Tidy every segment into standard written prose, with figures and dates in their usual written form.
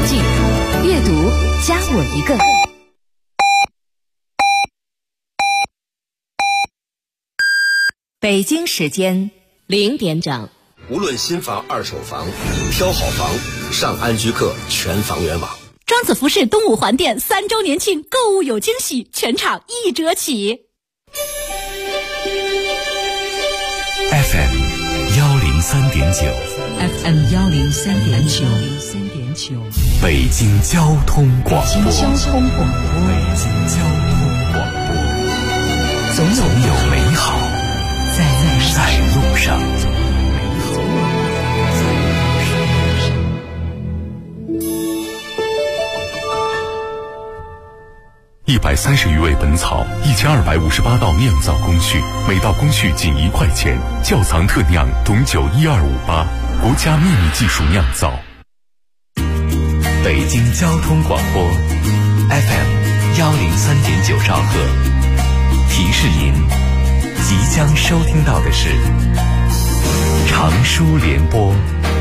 剧，阅读加我一个。北京时间0点整。 无论新房、二手房，挑好房，上安居客全房源网。 庄子服饰东五环店3周年庆购物有惊喜，全场1折起。 FM 103.9 FM 103.9 北京交通广播。 北京交通广播。 北京交通广播。总有美好在路上。130余味本草，1258道酿造工序，每道工序仅1块钱。窖藏特酿董酒1258，国家秘密技术酿造。北京交通广播 FM 103.9兆赫，提示您即将收听到的是长舒联播。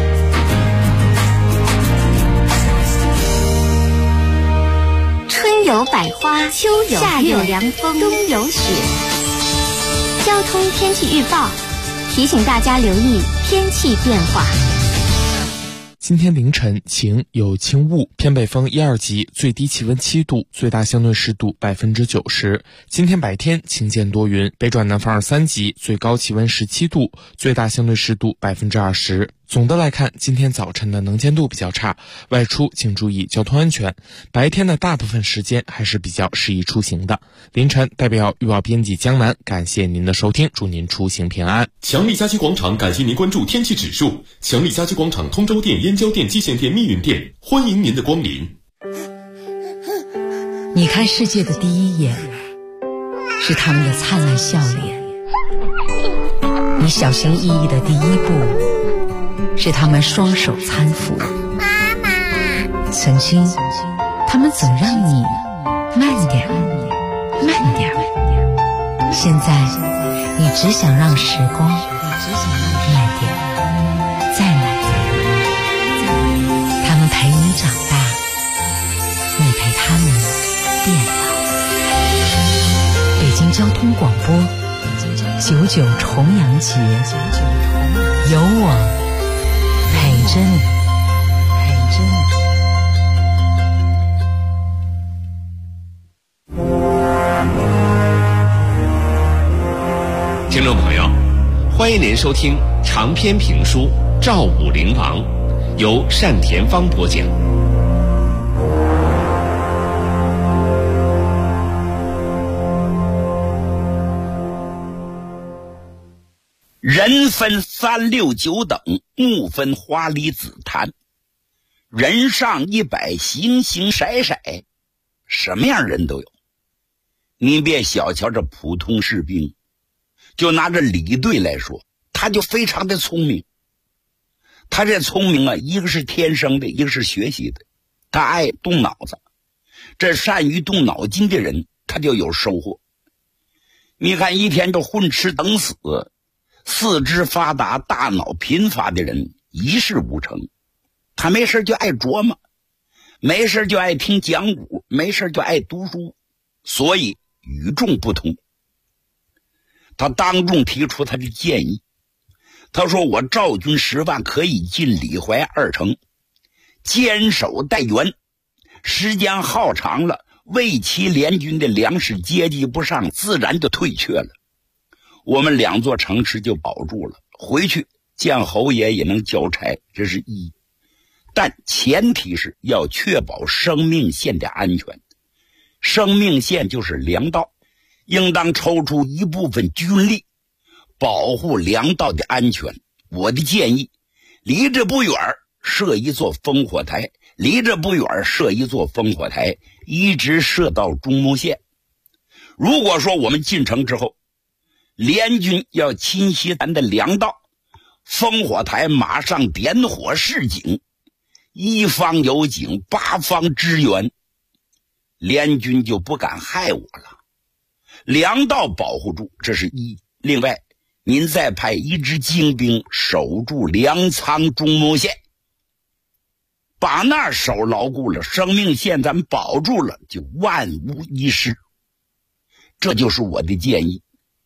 春有百花，秋有夏有凉风，冬有雪。交通天气预报提醒大家留意天气变化。 今天凌晨晴，有轻雾，偏北风1、2级，最低气温7度，最大相对湿度90%。今天白天晴间多云，北转南风2、3级，最高气温17度，最大相对湿度20%。总的来看，今天早晨的能见度比较差，外出请注意交通安全。白天的大部分时间还是比较适宜出行的。凌晨代表预报编辑江南，感谢您的收听，祝您出行平安。 强力家居广场感谢您关注天气指数。强力家居广场通州店、燕郊店、蓟县店、密云店，欢迎您的光临。 你看世界的第一眼，是他们的灿烂笑脸；你小心翼翼的第一步，是他们双手搀扶。 妈妈， 曾经他们总让你慢点慢点，现在你只想让时光慢点再慢点。他们陪你长大，你陪他们变老。北京交通广播99重阳节，有我陪着你，陪着你。 听众朋友，欢迎您收听长篇评书《赵武灵王》，由单田芳播讲。 人分3、6、9等，木分花梨紫檀。人上100，形形色色，什么样人都有。您别小瞧这普通士兵，就拿这李队来说，他就非常的聪明。他这聪明啊，一个是天生的，一个是学习的。他爱动脑子，这善于动脑筋的人，他就有收获。你看一天都混吃等死，四肢发达大脑贫乏的人一事无成。他没事就爱琢磨，没事就爱听讲古，没事就爱读书，所以与众不同。他当众提出他的建议，他说我赵军10万可以进李淮2城，坚守待援，时间耗长了，魏齐联军的粮食接济不上，自然就退却了。我们2座城池就保住了，回去见侯爷也能交差，这是一。但前提是要确保生命线的安全。生命线就是粮道，应当抽出一部分军力保护粮道的安全。我的建议，离这不远设一座烽火台，离这不远设一座烽火台，一直设到中牟县。如果说我们进城之后，联军要侵袭咱的粮道，烽火台马上点火示警，一方有警，8方支援，联军就不敢害我了。粮道保护住，这是一。另外，您再派1支精兵守住粮仓中牟县。 把那儿守牢固了，生命线咱保住了，就万无一失。这就是我的建议。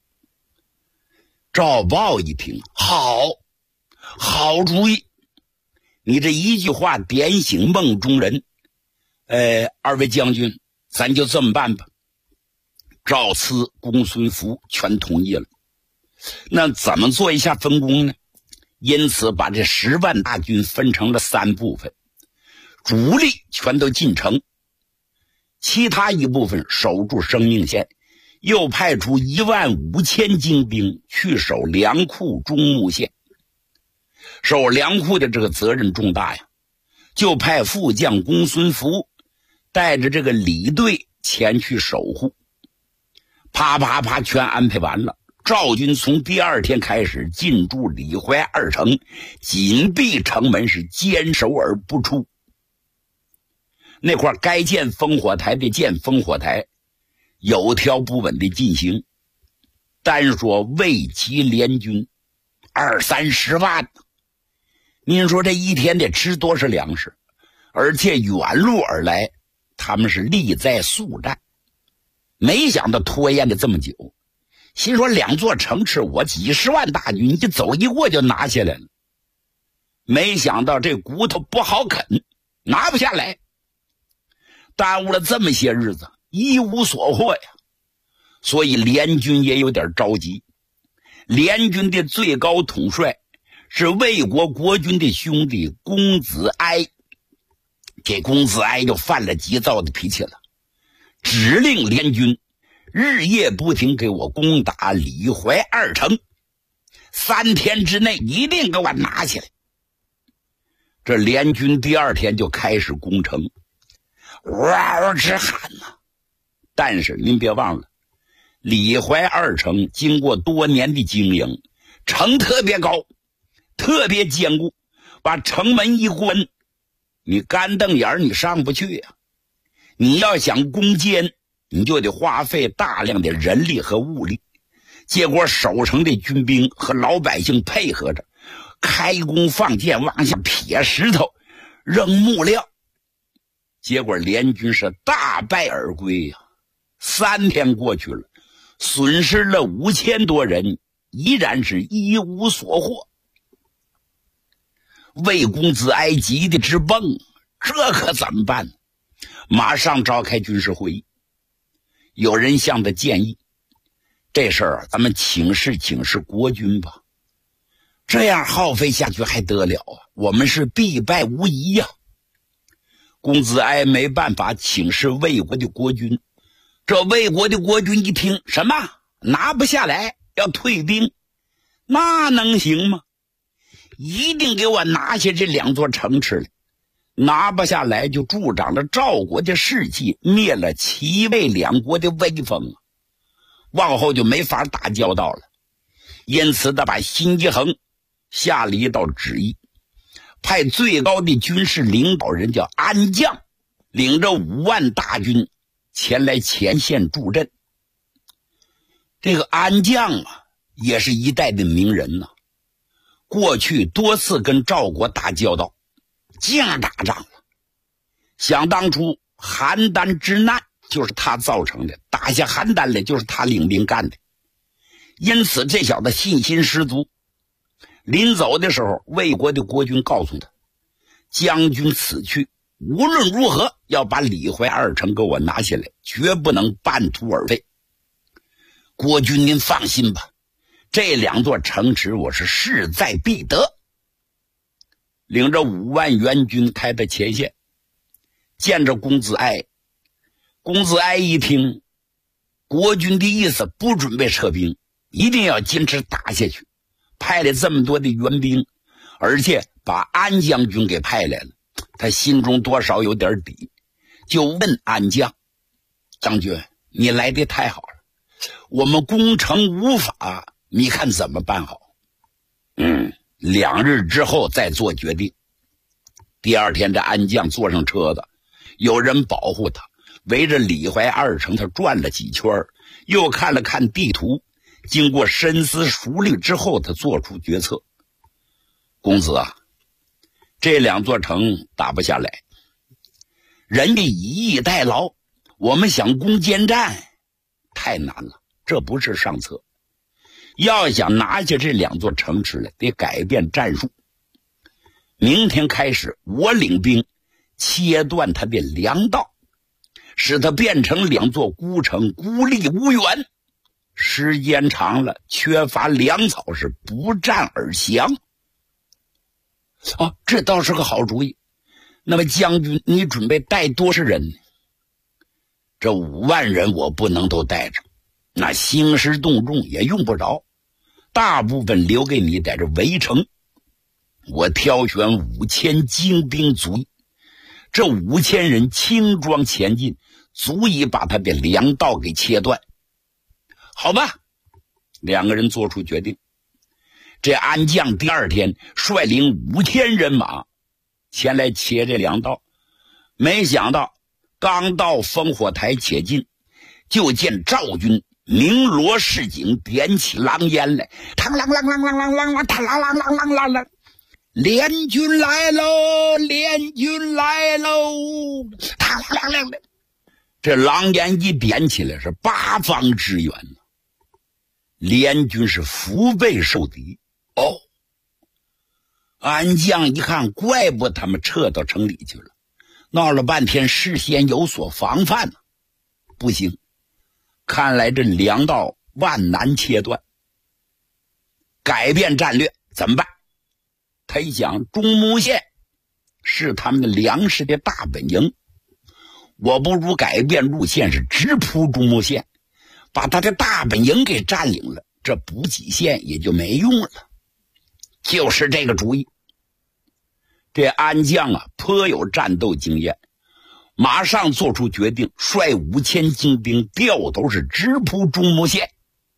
赵豹一听，好主意，你这一句话点醒梦中人。二位将军，咱就这么办吧。赵慈、公孙福全同意了。那怎么做一下分工呢？因此把这10万大军分成了3部分，主力全都进城，其他一部分守住生命线，又派出15000精兵去守粮库中牟县。守粮库的这个责任重大呀，就派副将公孙福带着这个李队前去守护。啪全安排完了。赵军从第2天开始进驻李淮2城，紧闭城门，是坚守而不出。那块该建烽火台的建烽火台，有条不紊的进行。单说魏齐联军20-30万，您说这一天得吃多少粮食？而且远路而来，他们是力在速战，没想到拖延了这么久。心说2座城池，我几10万大军一走一过就拿下来了，没想到这骨头不好啃，拿不下来，耽误了这么些日子，一无所获呀。所以联军也有点着急。联军的最高统帅是魏国国君的兄弟公子哀，这公子哀就犯了急躁的脾气了，指令联军日夜不停给我攻打李淮2城，3天之内一定给我拿下来。这联军第2天就开始攻城，嗷直喊呐。但是您别忘了，李淮2城经过多年的经营，城特别高，特别坚固，把城门一关，你干瞪眼你上不去呀。你要想攻坚，你就得花费大量的人力和物力。结果守城的军兵和老百姓配合着，开弓放箭，往下撇石头，扔木料。结果联军是大败而归呀。3天过去了，损失了5000多人，依然是一无所获。魏公子哀急的直蹦，这可怎么办？马上召开军事会议。有人向他建议，这事儿咱们请示国君吧，这样耗费下去还得了啊？我们是必败无疑呀。公子哀没办法请示魏国的国君，这魏国的国君一听，什么拿不下来要退兵，那能行吗？一定给我拿下这2座城池来，拿不下来就助长了赵国的士气，灭了齐魏2国的威风，往后就没法打交道了。因此他把辛吉恒下了一道旨意，派最高的军事领导人叫安将，领着5万大军前来前线助阵。这个安将啊，也是一代的名人呐，过去多次跟赵国打交道，净打仗了。想当初邯郸之难就是他造成的，打下邯郸来就是他领兵干的，因此这小子信心十足。临走的时候，魏国的国君告诉他，将军此去无论如何要把李淮2城给我拿下来，绝不能半途而废。国君您放心吧，这2座城池我是势在必得。领着5万援军开到前线，见着公子哀。公子哀一听国军的意思，不准备撤兵，一定要坚持打下去，派了这么多的援兵，而且把安将军给派来了，他心中多少有点底，就问安将，将军你来的太好了，我们攻城无法，你看怎么办好？2日之后再做决定。第2天这安将坐上车子，有人保护他，围着李淮2城他转了几圈，又看了看地图，经过深思熟虑之后，他做出决策。公子啊， 这2座城打不下来，人家以逸待劳，我们想攻坚战太难了，这不是上策。要想拿下这2座城池来，得改变战术。明天开始，我领兵切断他的粮道，使他变成2座孤城，孤立无援。时间长了，缺乏粮草是不战而降。这倒是个好主意。那么将军，你准备带多少人？这5万人我不能都带着，那兴师动众也用不着，大部分留给你在这围城。我挑选5000精兵足矣，这5000人轻装前进，足以把他的粮道给切断。好吧，2个人做出决定。这安将第2天率领5000人马前来切这粮道，没想到刚到烽火台且近，就见赵军鸣锣示警，点起狼烟来，嘡啷啷啷啷啷啷啷，嘡啷啷啷啷啷啷，联军来喽，联军来喽，嘡啷啷啷啷。这狼烟一点起来，是8方支援。联军是腹背受敌。安将一看，怪不他们撤到城里去了，闹了半天事先有所防范呢。不行，看来这粮道万难切断，改变战略怎么办？他一想，中牟县是他们的粮食的大本营，我不如改变路线，是直扑中牟县，把他的大本营给占领了，这补给线也就没用了。就是这个主意。这安将颇有战斗经验，马上做出决定，率5000精兵掉头是直扑中牟县。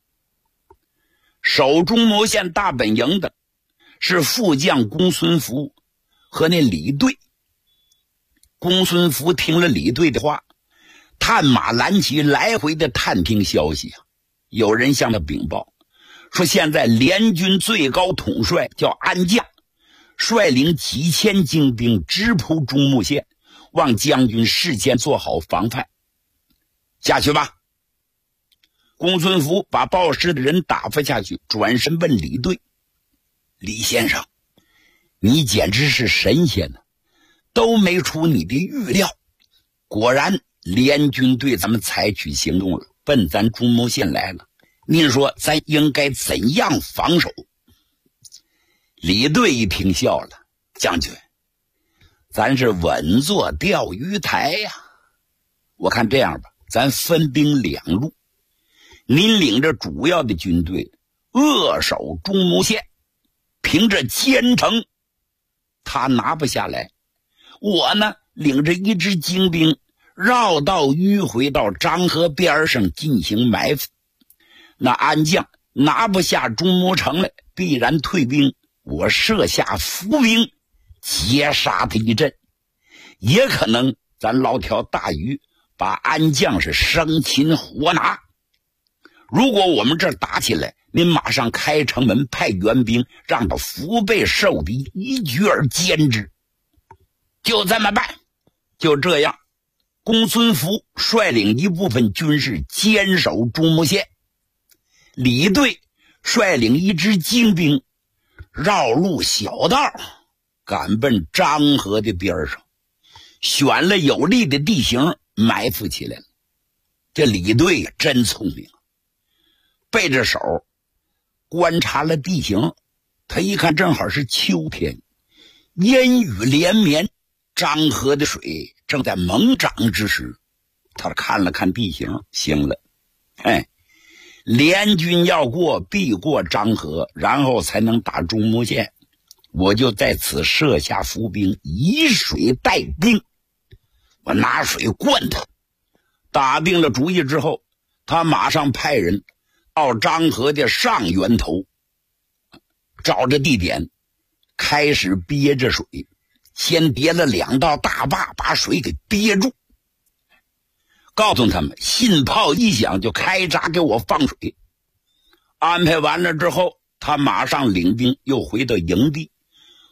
守中牟县大本营的是副将公孙福和那李队。公孙福听了李队的话，探马蓝旗来回的探听消息有人向他禀报说，现在联军最高统帅叫安将，率领几千精兵直扑中牟县，望将军事先做好防范。下去吧。公孙福把报师的人打发下去，转身问李队：李先生，你简直是神仙呢，都没出你的预料。果然联军对咱们采取行动了，奔咱中牟县来了。您说咱应该怎样防守？李队一听笑了：将军，咱是稳坐钓鱼台呀。我看这样吧，咱分兵2路，您领着主要的军队扼守中牟县，凭着坚城他拿不下来。我呢，领着一支精兵绕道迂回到漳河边上进行埋伏。那安将拿不下中牟城来，必然退兵，我设下伏兵截杀他一阵，也可能咱捞条大鱼，把安将是生擒活拿。如果我们这儿打起来，您马上开城门，派援兵让他腹背受敌，一举而歼之。就这么办。就这样，公孙福率领一部分军士坚守中牟县，李队率领一支精兵绕路小道赶奔漳河的边上，选了有利的地形埋伏起来了。这李队真聪明，背着手观察了地形，他一看正好是秋天，烟雨连绵，漳河的水正在猛涨之时，他看了看地形，行了，联军要过必过漳河，然后才能打中牟县。我就在此设下伏兵，以水代兵，我拿水灌他。打定了主意之后，他马上派人到漳河的上源头，找着地点开始憋着水，先叠了2道大坝，把水给憋住，告诉他们信炮一响就开闸给我放水。安排完了之后，他马上领兵又回到营地，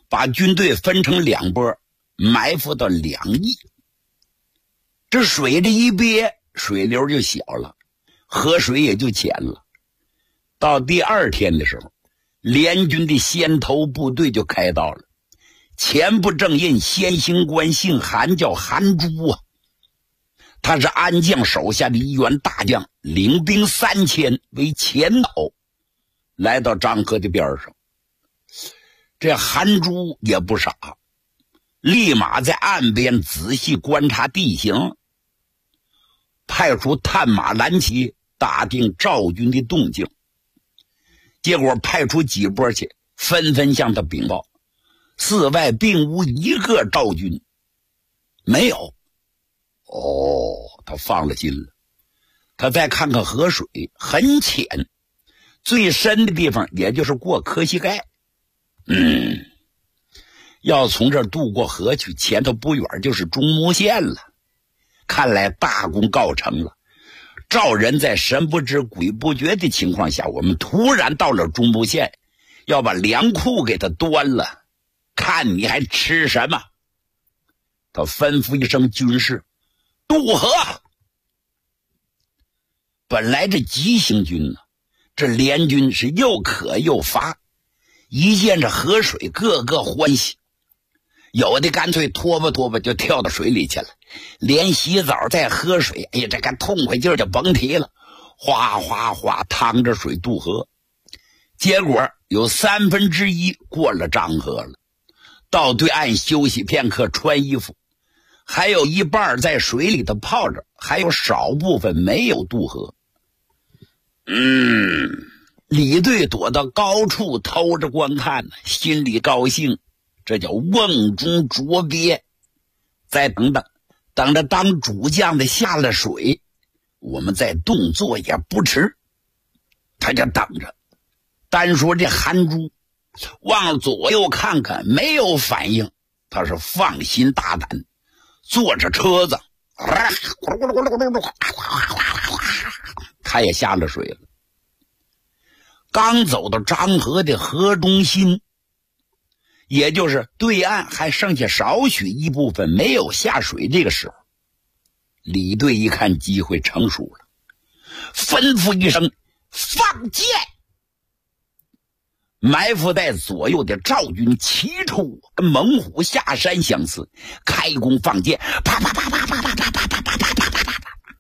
把军队分成2波，埋伏到2翼。这水这一憋，水流就小了，河水也就浅了。到第2天的时候，联军的先头部队就开到了。前部正印先行官姓韩，叫韩珠啊。他是安将手下的一员大将，领兵3000为前导，来到漳河的边上。这韩珠也不傻，立马在岸边仔细观察地形，派出探马蓝旗打听赵军的动静。结果派出几波去，纷纷向他禀报，寺外并无一个赵军，没有。他放了心了。他再看看河水，很浅，最深的地方也就是过柯西盖。要从这儿渡过河去，前头不远就是中牟县了。看来大功告成了。赵人在神不知鬼不觉的情况下，我们突然到了中牟县，要把粮库给他端了，看你还吃什么。他吩咐一声军士渡河。本来这急行军呢，这联军是又渴又乏，一见这河水个个欢喜，有的干脆拖吧就跳到水里去了，连洗澡再喝水，哎呀，这个痛快劲儿就甭提了，哗哗哗趟着水渡河。结果有1/3过了漳河了，到对岸休息片刻穿衣服，还有一半在水里头泡着，还有少部分没有渡河。李队躲到高处偷着观看呢，心里高兴，这叫瓮中捉鳖。再等着当主将的下了水，我们再动作也不迟。他就等着。单说这韩珠往左右看看，没有反应，他是放心大胆，坐着车子他也下了水了。刚走到漳河的河中心，也就是对岸还剩下少许一部分没有下水，这个时候李队一看机会成熟了，吩咐一声放箭。埋伏在左右的赵军齐出，跟猛虎下山相似，开弓放箭，啪啪啪啪啪啪啪啪啪啪啪啪啪，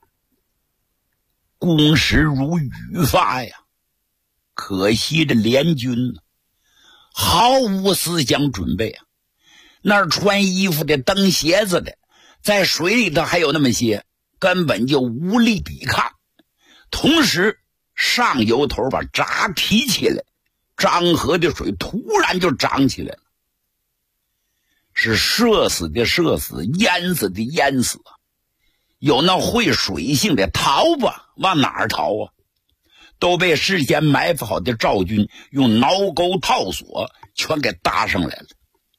攻势如雨发呀。可惜这联军呢，毫无思想准备啊！那儿穿衣服的、蹬鞋子的，在水里头还有那么些，根本就无力抵抗。同时，上游头把闸提起来，漳河的水突然就涨起来了，是射死的射死，淹死的淹死啊！有那会水性的逃吧，往哪儿逃啊？都被事先埋伏好的赵军用挠钩套索全给搭上来了。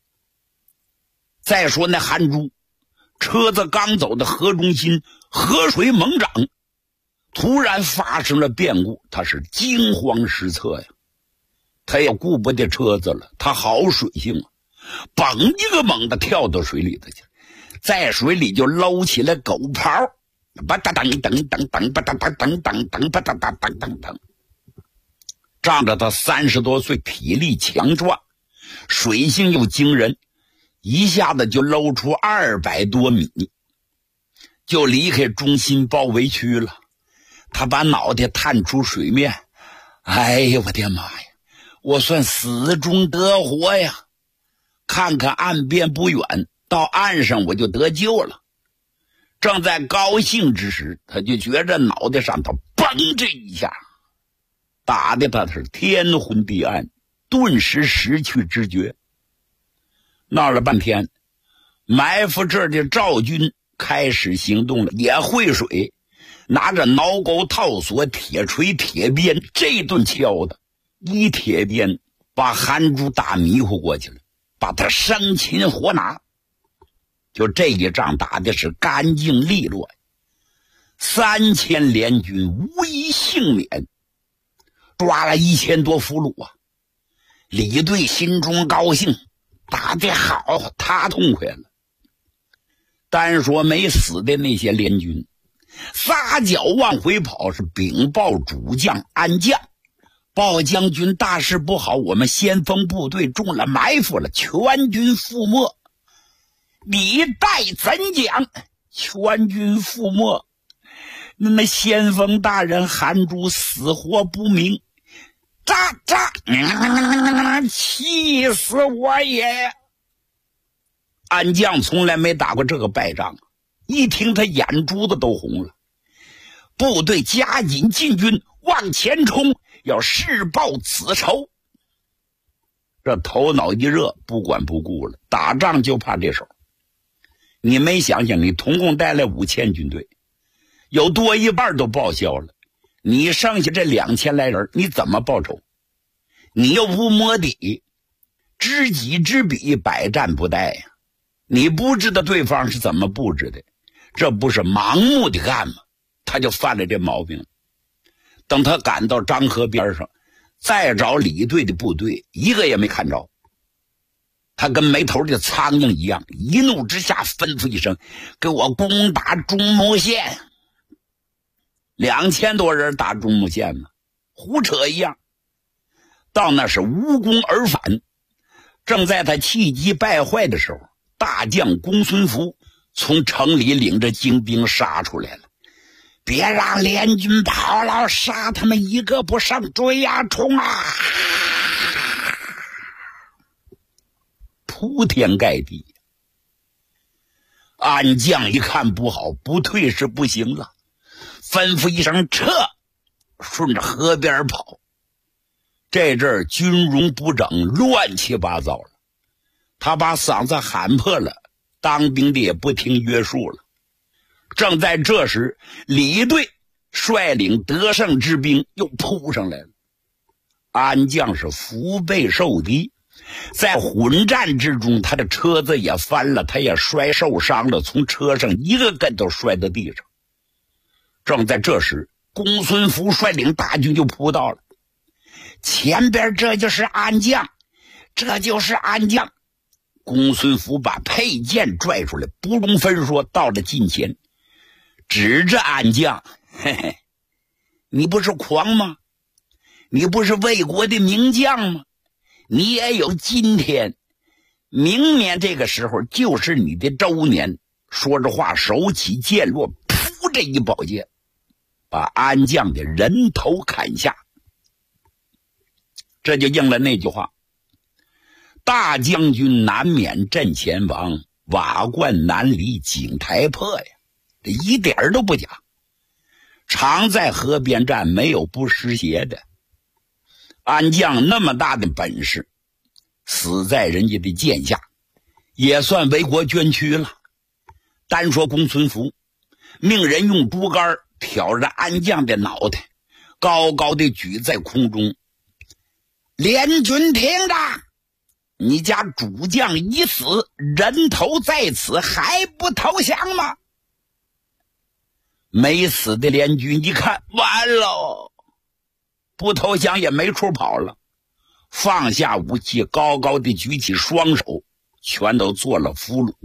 再说那韩珠，车子刚走到河中心，河水猛涨，突然发生了变故，他是惊慌失策呀。他也顾不得车子了，他好水性啊，嘣一个猛的跳到水里头去，在水里就搂起来狗刨，吧嗒噔噔噔噔吧嗒噔噔噔吧嗒噔噔噔。仗着他30多岁，体力强壮，水性又惊人，一下子就搂出200多米，就离开中心包围区了。他把脑袋探出水面，哎呀，我的妈呀！我算死中得活呀！看看岸边不远，到岸上我就得救了。正在高兴之时，他就觉着脑袋上头嘣这一下，打的他是天昏地暗，顿时失去知觉。闹了半天，埋伏这儿的赵军开始行动了，也会水，拿着挠钩套索、铁锤、铁鞭，这顿敲的一铁鞭把韩珠打迷糊过去了，把他生擒活拿。就这一仗打的是干净利落，3000联军无一幸免，抓了1000多俘虏啊！李队心中高兴， 打得好，他痛快了。单说没死的那些联军，撒脚往回跑，是禀报主将安将，报将军大事不好，我们先锋部队中了埋伏了，全军覆没。李代怎讲？全军覆没，那么先锋大人韩珠死活不明，气死我也！安将从来没打过这个败仗，一听他眼珠子都红了。部队加紧进军，往前冲，要誓报此仇。这头脑一热，不管不顾了，打仗就怕这手。你没想想，你统共带来5000军队，有多一半都报销了，你剩下这2000来人，你怎么报仇？你又不摸底，知己知彼，百战不殆呀！你不知道对方是怎么布置的，这不是盲目的干吗？他就犯了这毛病。等他赶到漳河边上，再找李队的部队，一个也没看着。他跟没头的苍蝇一样，一怒之下吩咐一声：“给我攻打中牟县！”2000多人打中牟县呢，胡扯一样。到那是无功而返。正在他气急败坏的时候，大将公孙福从城里领着精兵杀出来了。别让联军跑了，杀他们一个不剩，追呀冲啊！铺天盖地。安将一看不好，不退是不行了，吩咐一声撤，顺着河边跑。这阵儿军容不整，乱七八糟了，他把嗓子喊破了，当兵的也不听约束了。正在这时，李队率领得胜之兵又扑上来了。安将是腹背受敌，在混战之中，他的车子也翻了，他也摔受伤了，从车上一个跟头摔到地上。正在这时，公孙福率领大军就扑到了。前边这就是安将，这就是安将。公孙福把佩剑拽出来，不容分说，到了近前，指着安将：“嘿嘿，你不是狂吗？你不是魏国的名将吗？你也有今天，明年这个时候就是你的周年。”说着话，手起剑落，噗，这一宝剑把安将的人头砍下。这就应了那句话：大将军难免阵前亡，瓦罐难离井台破呀。这一点都不假。常在河边站，没有不湿鞋的。安将那么大的本事，死在人家的剑下，也算为国捐躯了。单说公孙福，命人用竹竿挑着安将的脑袋，高高的举在空中。联军听着，你家主将已死，人头在此，还不投降吗？没死的联军一看，完了，不投降也没处跑了，放下武器，高高的举起双手，全都做了俘虏。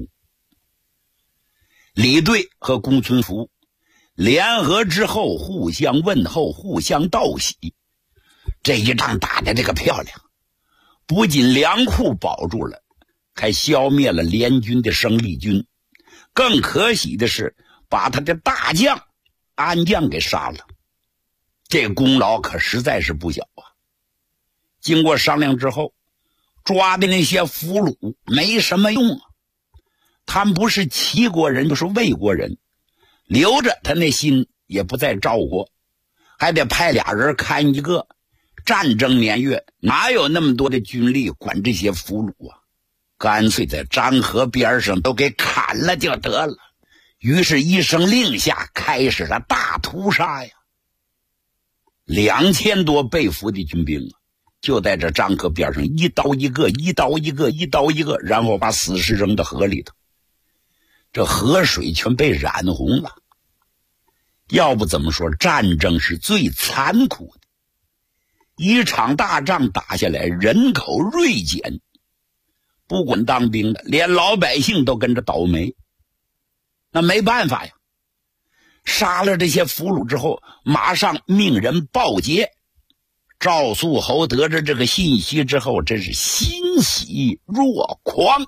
李队和公孙福联合之后，互相问候，互相道喜。这一仗打得这个漂亮，不仅粮库保住了，还消灭了联军的生力军，更可喜的是把他的大将安将给杀了，这功劳可实在是不小啊。经过商量之后，抓的那些俘虏没什么用啊，他们不是齐国人就是魏国人，留着他那心也不再照顾，还得派俩人看一个。战争年月哪有那么多的军力管这些俘虏啊？干脆在漳河边上都给砍了就得了。于是一声令下，开始了大屠杀呀。2000多被俘的军兵啊，就在这漳河边上一刀一个，一刀一个，一刀一个，然后把死尸扔到河里头，这河水全被染红了。要不怎么说战争是最残酷的？一场大仗打下来，人口锐减， 不管当兵的，连老百姓都跟着倒霉。那没办法呀，杀了这些俘虏之后，马上命人报捷。赵肃侯得知这个信息之后，真是欣喜若狂。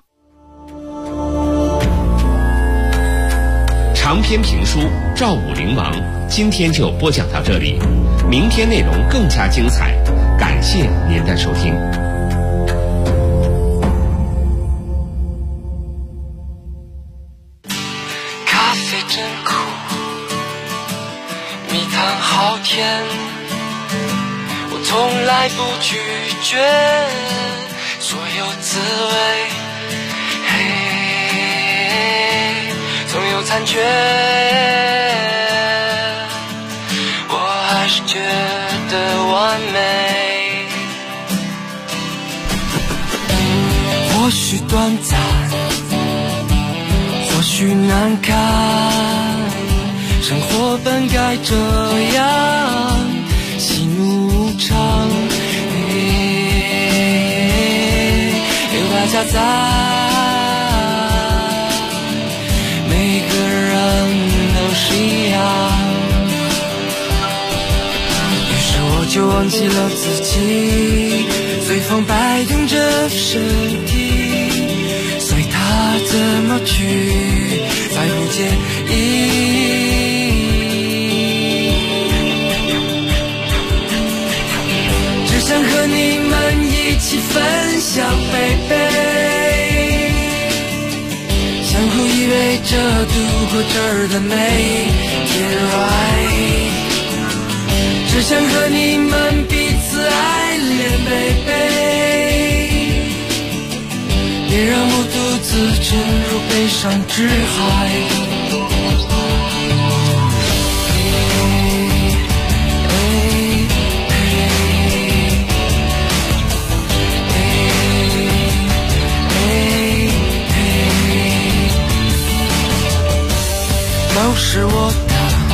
长篇评书《赵武灵王》今天就播讲到这里，明天内容更加精彩，感谢您的收听。 咖啡真苦，蜜糖好甜，我从来不拒绝所有滋味，总有残缺，我还是觉得完美。或许短暂，或许难堪，生活本该这样，喜怒无常，有大家在。就忘记了自己，随风摆动着身体，随它怎么去，再不介意。只想和你们一起分享baby，相互依偎着度过这儿的每天 right，只想和你们彼此爱恋baby，别让我独自沉入悲伤之海。都是我的，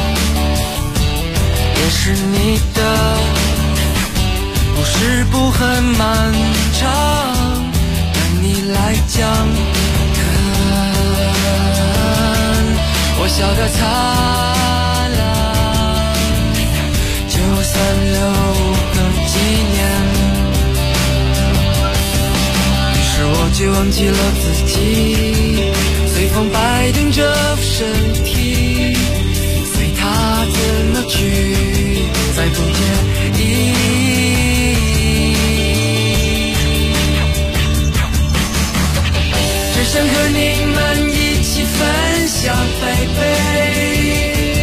也是你的，故事不很漫长，但你来讲，我笑得灿烂，就算留个纪念。于是我就忘记了自己，随风摆动着身体，随它怎么去，再不介意。只想和你们一起分享baby，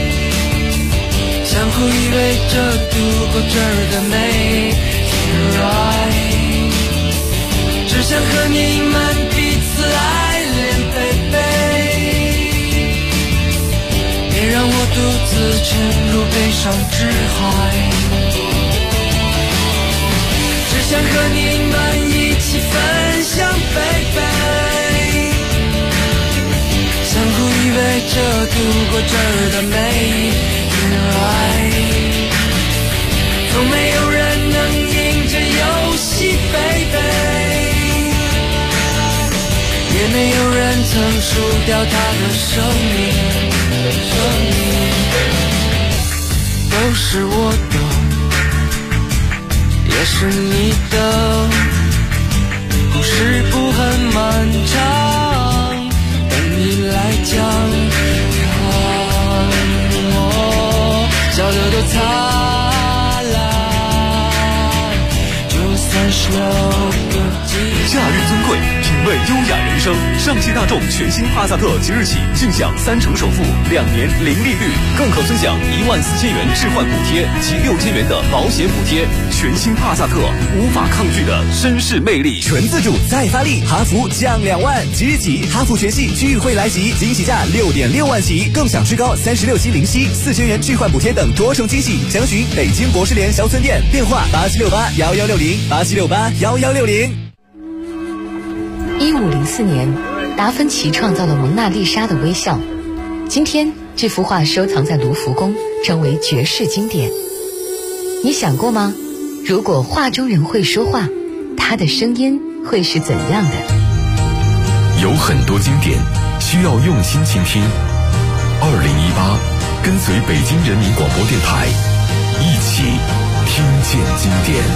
相互依偎着度过这儿的每天 right， 只想和你们彼此爱恋baby，别让我独自沉入悲伤之海，只想和你们一起分享baby，相互依偎着度过这儿的每天 right， 从没有人能赢这游戏baby，也没有人曾输掉他的生命，都是我的，也是你的，故事不很漫长，等你来讲，看我笑得多灿烂，就算是留个纪念。 假日尊贵，品味优雅人生。上汽大众全新帕萨特即日起尽享3%首付，2年零利率，更可尊享14000元置换补贴及6000元的保险补贴。全新帕萨特，无法抗拒的绅士魅力。 全自主再发力，哈弗降2万，即日起哈弗全系聚会来袭，惊喜价6.6万起，更享最高36期零息，4000元置换补贴等多重惊喜。详询北京博士联销村店，电话87681160，87681160。 1504年，达芬奇创造了蒙娜丽莎的微笑。今天，这幅画收藏在卢浮宫，成为绝世经典。你想过吗？如果画中人会说话，他的声音会是怎样的？ 有很多经典需要用心倾听。2018，跟随北京人民广播电台，一起听见经典。